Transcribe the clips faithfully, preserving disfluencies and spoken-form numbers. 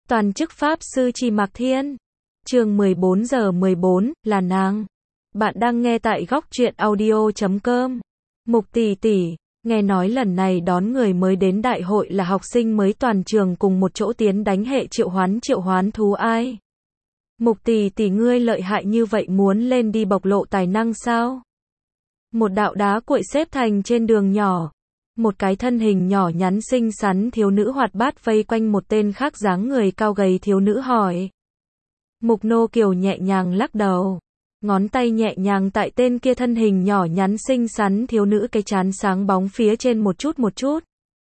Toàn chức Pháp Sư Trì Mạc Thiên. Chương mười bốn giờ mười bốn, là nàng. Bạn đang nghe tại góc truyện audio chấm com. Mục tỷ tỷ, nghe nói lần này đón người mới đến đại hội là học sinh mới toàn trường cùng một chỗ tiến đánh hệ triệu hoán triệu hoán thú ai. Mục tỷ tỷ ngươi lợi hại như vậy muốn lên đi bộc lộ tài năng sao? Một đạo đá cuội xếp thành trên đường nhỏ. Một cái thân hình nhỏ nhắn xinh xắn thiếu nữ hoạt bát vây quanh một tên khác dáng người cao gầy thiếu nữ hỏi. Mục Nô Kiều nhẹ nhàng lắc đầu. Ngón tay nhẹ nhàng tại tên kia thân hình nhỏ nhắn xinh xắn thiếu nữ cái trán sáng bóng phía trên một chút một chút.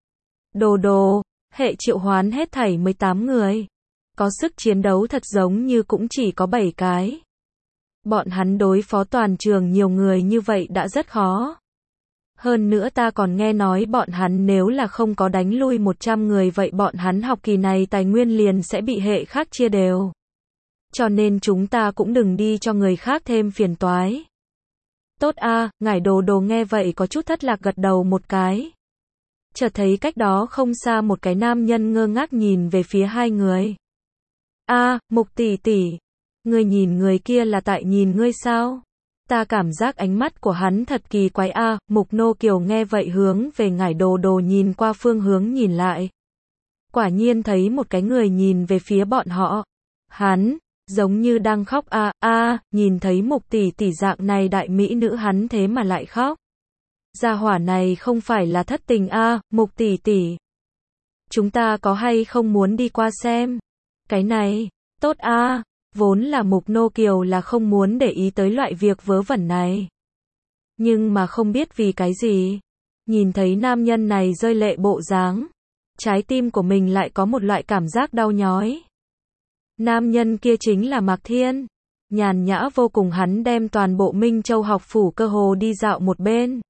Đồ đồ, hệ triệu hoán hết thảy mười tám người. Có sức chiến đấu thật giống như cũng chỉ có bảy cái. Bọn hắn đối phó toàn trường nhiều người như vậy đã rất khó. Hơn nữa ta còn nghe nói bọn hắn nếu là không có đánh lui một trăm người vậy bọn hắn học kỳ này tài nguyên liền sẽ bị hệ khác chia đều. Cho nên chúng ta cũng đừng đi cho người khác thêm phiền toái. Tốt a, ngải đồ đồ nghe vậy có chút thất lạc gật đầu một cái. Chợt thấy cách đó không xa một cái nam nhân ngơ ngác nhìn về phía hai người. A, Mục tỷ tỷ, ngươi nhìn người kia là tại nhìn ngươi sao? Ta cảm giác ánh mắt của hắn thật kỳ quái a. À, Mục Nô Kiều nghe vậy hướng về ngải đồ đồ nhìn qua phương hướng nhìn lại. Quả nhiên thấy một cái người nhìn về phía bọn họ. Hắn, giống như đang khóc a à, a, à, nhìn thấy Mục tỷ tỷ dạng này đại mỹ nữ hắn thế mà lại khóc. Gia hỏa này không phải là thất tình a, à, Mục tỷ tỷ. Chúng ta có hay không muốn đi qua xem? Cái này, tốt a. À. Vốn là Mục Nô Kiều là không muốn để ý tới loại việc vớ vẩn này. Nhưng mà không biết vì cái gì. Nhìn thấy nam nhân này rơi lệ bộ dáng. Trái tim của mình lại có một loại cảm giác đau nhói. Nam nhân kia chính là Mạc Thiên. Nhàn nhã vô cùng hắn đem toàn bộ Minh Châu học phủ cơ hồ đi dạo một bên.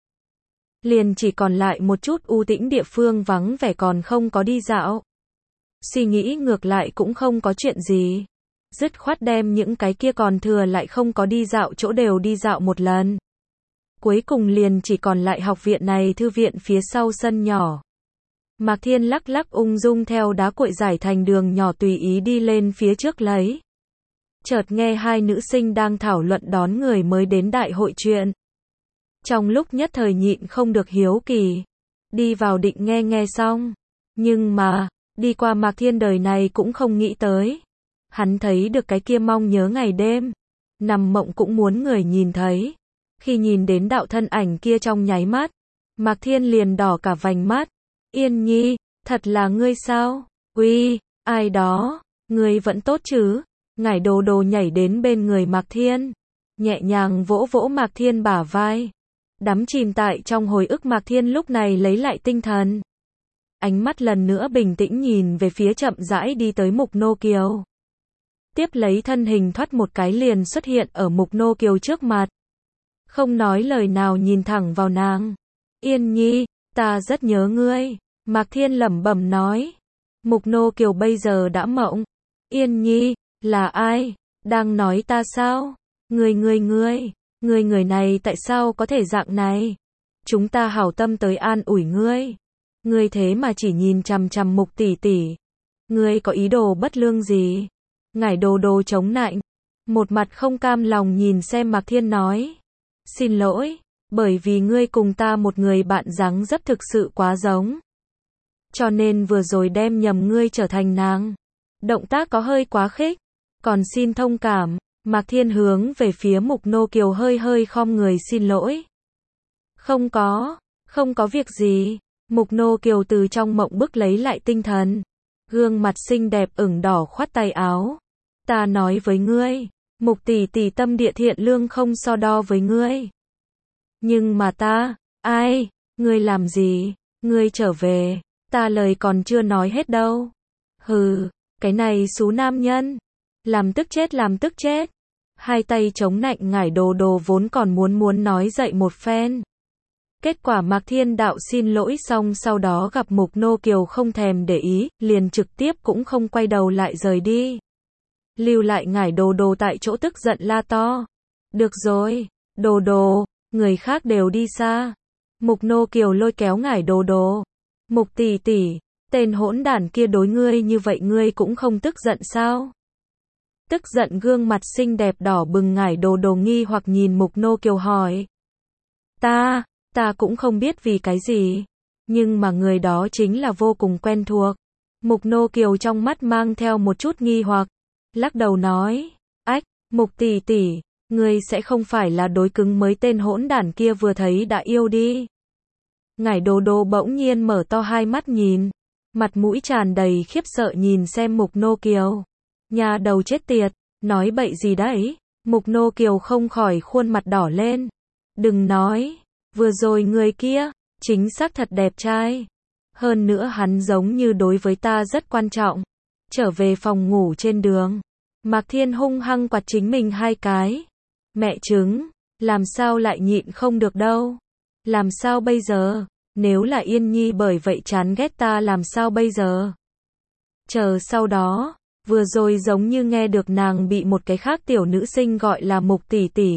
Liền chỉ còn lại một chút u tĩnh địa phương vắng vẻ còn không có đi dạo. Suy nghĩ ngược lại cũng không có chuyện gì. Dứt khoát đem những cái kia còn thừa lại không có đi dạo chỗ đều đi dạo một lần. Cuối cùng liền chỉ còn lại học viện này thư viện phía sau sân nhỏ. Mạc Thiên lắc lắc ung dung theo đá cuội giải thành đường nhỏ tùy ý đi lên phía trước lấy. Chợt nghe hai nữ sinh đang thảo luận đón người mới đến đại hội chuyện. Trong lúc nhất thời nhịn không được hiếu kỳ. Đi vào định nghe nghe xong. Nhưng mà, đi qua Mạc Thiên đời này cũng không nghĩ tới. Hắn thấy được cái kia mong nhớ ngày đêm. Nằm mộng cũng muốn người nhìn thấy. Khi nhìn đến đạo thân ảnh kia trong nháy mắt. Mạc Thiên liền đỏ cả vành mắt. Yên Nhi, thật là ngươi sao? Uy, ai đó? Ngươi vẫn tốt chứ? Ngải đồ đồ nhảy đến bên người Mạc Thiên. Nhẹ nhàng vỗ vỗ Mạc Thiên bả vai. Đắm chìm tại trong hồi ức Mạc Thiên lúc này lấy lại tinh thần. Ánh mắt lần nữa bình tĩnh nhìn về phía chậm rãi đi tới Mục Nô Kiều. Tiếp lấy thân hình thoát một cái liền xuất hiện ở Mục Nô Kiều trước mặt. Không nói lời nào nhìn thẳng vào nàng. Yên Nhi, ta rất nhớ ngươi. Mạc Thiên lẩm bẩm nói. Mục Nô Kiều bây giờ đã mộng. Yên Nhi, là ai? Đang nói ta sao? Ngươi ngươi ngươi, ngươi người này tại sao có thể dạng này? Chúng ta hảo tâm tới an ủi ngươi. Ngươi thế mà chỉ nhìn chằm chằm Mục tỷ tỷ. Ngươi có ý đồ bất lương gì? Ngải đồ đồ chống nạnh. Một mặt không cam lòng nhìn xem Mạc Thiên nói. Xin lỗi, bởi vì ngươi cùng ta một người bạn dáng dấp thực sự quá giống. Cho nên vừa rồi đem nhầm ngươi trở thành nàng. Động tác có hơi quá khích. Còn xin thông cảm. Mạc Thiên hướng về phía Mục Nô Kiều hơi hơi khom người xin lỗi. Không có, không có việc gì. Mục Nô Kiều từ trong mộng bức lấy lại tinh thần. Gương mặt xinh đẹp ửng đỏ khoát tay áo. Ta nói với ngươi, Mục tỷ tỷ tâm địa thiện lương không so đo với ngươi. Nhưng mà ta, ai, ngươi làm gì, ngươi trở về, ta lời còn chưa nói hết đâu. Hừ, cái này xú nam nhân, làm tức chết làm tức chết. Hai tay chống nạnh ngải đồ đồ vốn còn muốn muốn nói dậy một phen. Kết quả Mạc Thiên đạo xin lỗi xong sau đó gặp Mục Nô Kiều không thèm để ý, liền trực tiếp cũng không quay đầu lại rời đi. Lưu lại ngải đồ đồ tại chỗ tức giận la to. Được rồi, đồ đồ, người khác đều đi xa. Mục Nô Kiều lôi kéo ngải đồ đồ. Mục tỷ tỷ, Tên hỗn đản kia đối ngươi như vậy ngươi cũng không tức giận sao? Tức giận gương mặt xinh đẹp đỏ bừng ngải đồ đồ nghi hoặc nhìn Mục Nô Kiều hỏi. Ta, ta cũng không biết vì cái gì. Nhưng mà người đó chính là vô cùng quen thuộc. Mục Nô Kiều trong mắt mang theo một chút nghi hoặc. Lắc đầu nói. Ách, Mục tỷ tỷ, ngươi sẽ không phải là đối cứng mới tên hỗn đản kia vừa thấy đã yêu đi. Ngải đồ đồ bỗng nhiên mở to hai mắt nhìn. Mặt mũi tràn đầy khiếp sợ nhìn xem Mục Nô Kiều. Nhà đầu chết tiệt, nói bậy gì đấy? Mục Nô Kiều không khỏi khuôn mặt đỏ lên. Đừng nói, vừa rồi người kia, chính xác thật đẹp trai. Hơn nữa hắn giống như đối với ta rất quan trọng. Trở về phòng ngủ trên đường. Mạc Thiên hung hăng quạt chính mình hai cái. Mẹ trứng, làm sao lại nhịn không được đâu. Làm sao bây giờ? Nếu là Yên Nhi bởi vậy chán ghét ta làm sao bây giờ? Chờ sau đó, vừa rồi giống như nghe được nàng bị một cái khác tiểu nữ sinh gọi là Mục tỷ tỷ.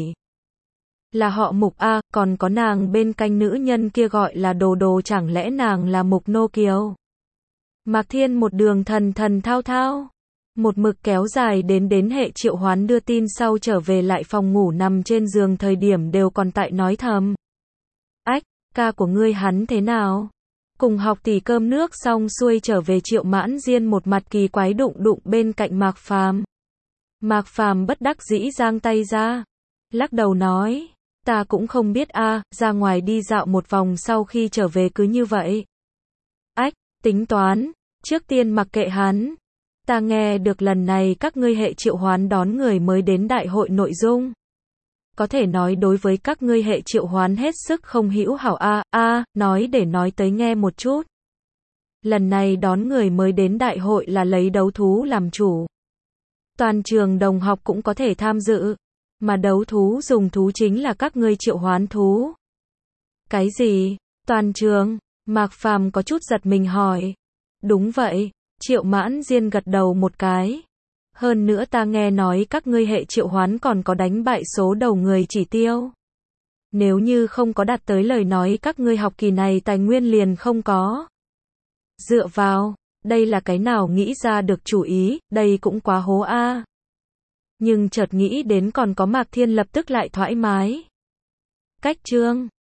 Là họ Mục A, còn có nàng bên cạnh nữ nhân kia gọi là Đồ Đồ, chẳng lẽ nàng là Mục Nô Kiều? Mạc Thiên một đường thần thần thao thao. Một mực kéo dài đến đến hệ Triệu Hoán đưa tin sau trở về lại phòng ngủ nằm trên giường thời điểm đều còn tại nói thầm. Ách, ca của ngươi hắn thế nào? Cùng học tỷ cơm nước xong xuôi trở về Triệu Mãn Diên một mặt kỳ quái đụng đụng bên cạnh Mạc Phàm. Mạc Phàm bất đắc dĩ giang tay ra. Lắc đầu nói. Ta cũng không biết a, à, ra ngoài đi dạo một vòng sau khi trở về cứ như vậy. Ách, tính toán, trước tiên mặc kệ hắn. Ta nghe được lần này các ngươi hệ Triệu Hoán đón người mới đến đại hội nội dung. Có thể nói đối với các ngươi hệ Triệu Hoán hết sức không hữu hảo a, à, a, à, nói để nói tới nghe một chút. Lần này đón người mới đến đại hội là lấy đấu thú làm chủ. Toàn trường đồng học cũng có thể tham dự. Mà đấu thú dùng thú chính là các ngươi Triệu Hoán thú. Cái gì? Toàn trường? Mạc Phàm có chút giật mình hỏi. Đúng vậy, Triệu Mãn Diên gật đầu một cái. Hơn nữa ta nghe nói các ngươi hệ Triệu Hoán còn có đánh bại số đầu người chỉ tiêu. Nếu như không có đạt tới lời nói các ngươi học kỳ này tài nguyên liền không có. Dựa vào, đây là cái nào nghĩ ra được chủ ý, đây cũng quá hố a. Nhưng chợt nghĩ đến còn có Mạc Thiên lập tức lại thoải mái. Cách chương